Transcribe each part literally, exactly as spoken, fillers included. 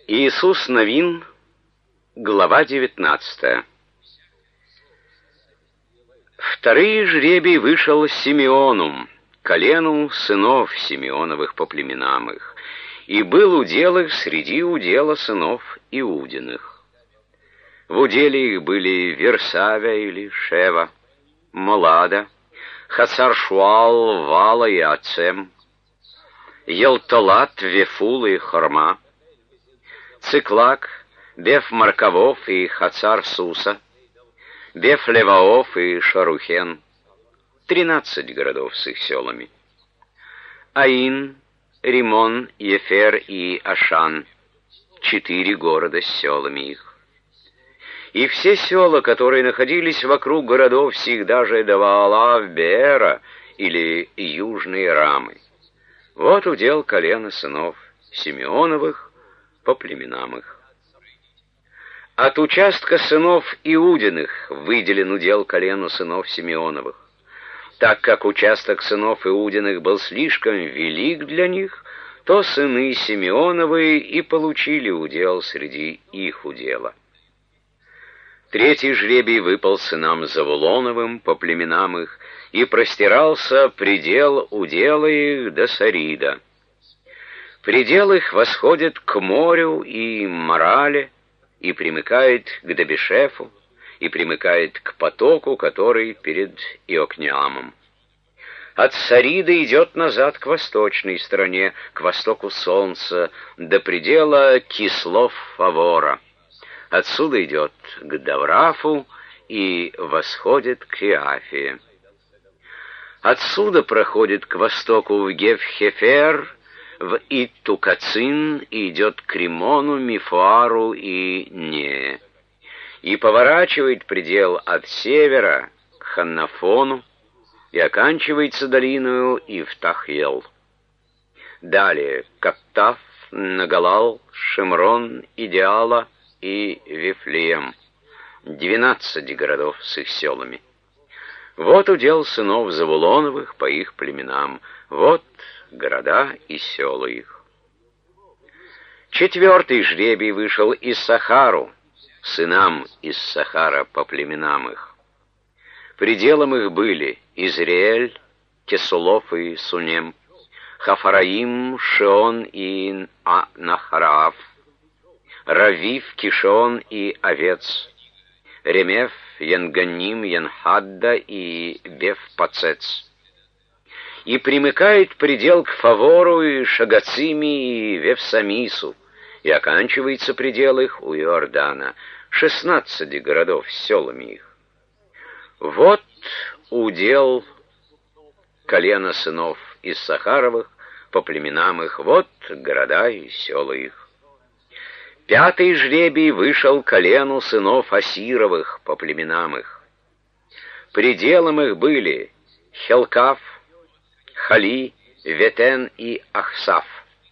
Иисус Новин, глава девятнадцатая. Вторые жребий вышел Симеону, колену сынов Симеоновых по племенам их, и был удел их среди удела сынов Иудиных. В уделе их были Версавия или Шева, Молада, Хацар-Шуал, Вала и Ацем, Елтолат, Вефул и Хорма, Циклак, Беф-Маркавов и Хацар-Суса, Беф-Леваов и Шарухен, тринадцать городов с их селами, Аин, Римон, Ефер и Ашан, четыре города с селами их. И все села, которые находились вокруг городов сих, даже до Ваалав-Беэра или Южные Рамы. Вот удел колена сынов Симеоновых по племенам их. От участка сынов Иудиных выделен удел колену сынов Симеоновых. Так как участок сынов Иудиных был слишком велик для них, то сыны Симеоновы и получили удел среди их удела. Третий жребий выпал сынам Завулоновым по племенам их, и простирался предел удела их до Сарида. Предел их восходит к морю и Марале, и примыкает к Дебешефу, и примыкает к потоку, который перед Иокнеамом. От Сарида идет назад к восточной стороне, к востоку солнца, до предела Кислов-Фавора. Отсюда идет к Даврафу и восходит к Иафии. Отсюда проходит к востоку в Геф-Хефер, в Иттукацин и идет к Римону, Мифуару и Нее. И поворачивает предел от севера к Ханнафону и оканчивается долиною Ифтахьел. Далее Каттав, Нагалал, Шимрон, Идеала и Вифлеем, двенадцать городов с их селами. Вот удел сынов Завулоновых по их племенам, вот города и села их. Четвертый жребий вышел из Сахару, сынам из Сахара по племенам их. Пределом их были Израиль, Кесулов и Сунем, Хафараим, Шион и Нахараав, Равив, Кишон и Овец, Ремеф, Янганим, Янхадда и Беф-Пацец. И примыкает предел к Фавору и Шагацими и Вевсамису, и оканчивается предел их у Иордана, шестнадцати городов с селами их. Вот удел колена сынов из Сахаровых по племенам их, вот города и села их. Пятый жребий вышел колену сынов Асировых по племенам их. Пределом их были Хелкав, Хали, Ветен и Ахсаф,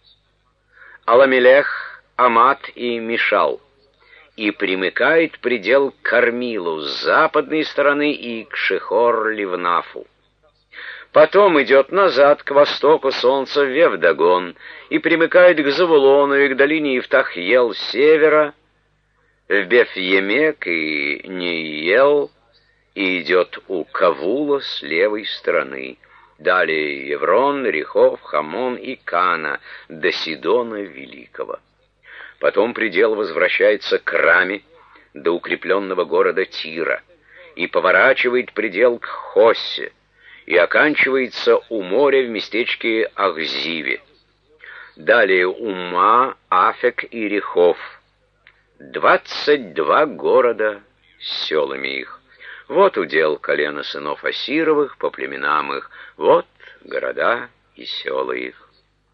Аламелех, Амат и Мишал, и примыкает предел к Кармилу с западной стороны и к Шихор-Ливнафу. Потом идет назад к востоку солнца в Вевдагон и примыкает к Завулону и к долине Ифтахьел с севера, в Беф-Емек и Ниел, и идет у Кавула с левой стороны. Далее Еврон, Рехов, Хамон и Кана до Сидона Великого. Потом предел возвращается к Раме, до укрепленного города Тира, и поворачивает предел к Хоссе, и оканчивается у моря в местечке Ахзиве. Далее Ума, Афек и Рехов. Двадцать два города с селами их. Вот удел колена сынов Асировых по племенам их, вот города и села их.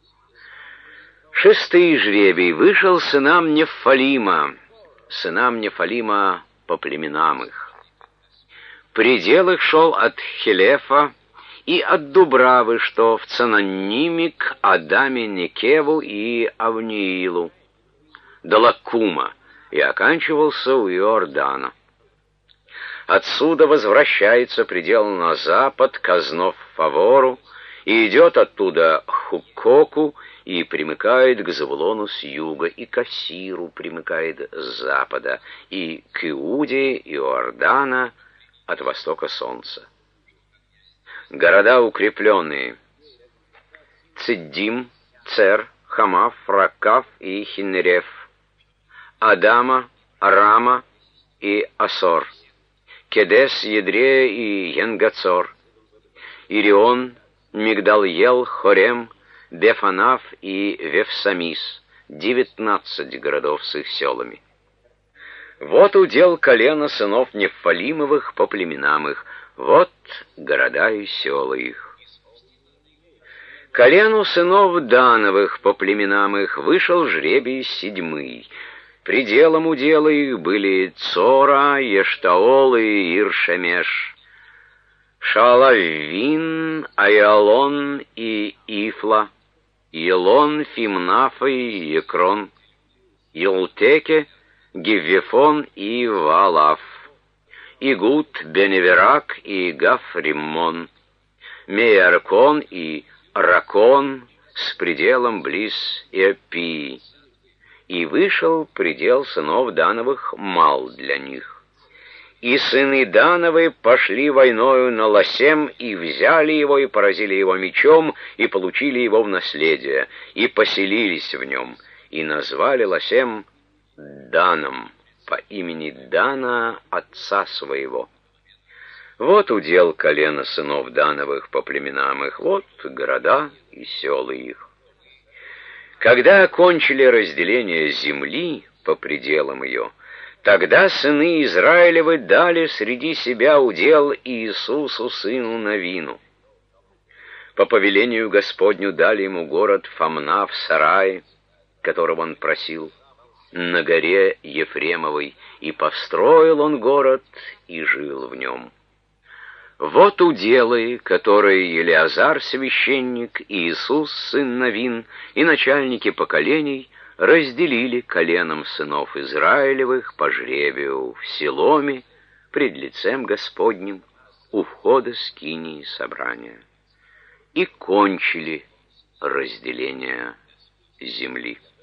Шестый жребий вышел сынам Нефалима, сынам Нефалима по племенам их. Предел их шел от Хелефа и от Дубравы, что в Цананиме к Адаме Некеву и Авниилу, до Лакума, и оканчивался у Иордана. Отсюда возвращается предел на запад к Азнов-Фавору, и идет оттуда Хукоку и примыкает к Завулону с юга, и к Асиру примыкает с запада, и к Иуде и Иордана от востока солнца. Города укрепленные: Циддим, Цер, Хамав, Ракав и Хиннереф, Адама, Рама и Асор, Кедес, Едрея и Енгацор, Ирион, Мигдал-Ел, Хорем, Бефанаф и Вефсамис, девятнадцать городов с их селами. Вот удел колена сынов Нефалимовых по племенам их, вот города и села их. Колену сынов Дановых по племенам их вышел жребий седьмый. Пределом удела их были Цора, Ештаол и Иршемеш, Шалавин, Айалон и Ифла, Елон, Фимнафа и Екрон, Елтеке, Гиввефон и Валаф, Игут, Беневерак и Гафриммон, Меяркон и Ракон с пределом близ Иопии. И вышел предел сынов Дановых мал для них. И сыны Дановы пошли войною на Лосем, и взяли его, и поразили его мечом, и получили его в наследие, и поселились в нем, и назвали Лосем Даном по имени Дана, отца своего. Вот удел колена сынов Дановых по племенам их, вот города и села их. Когда окончили разделение земли по пределам ее, тогда сыны Израилевы дали среди себя удел Иисусу, сыну Навину. По повелению Господню дали ему город Фамна в Сарае, которого он просил, на горе Ефремовой, и построил он город и жил в нем. Вот уделы, которые Елеазар священник, и Иисус сын Навин, и начальники поколений разделили коленом сынов Израилевых по жребию в Силоме пред лицем Господним у входа скинии собрания. И кончили разделение земли.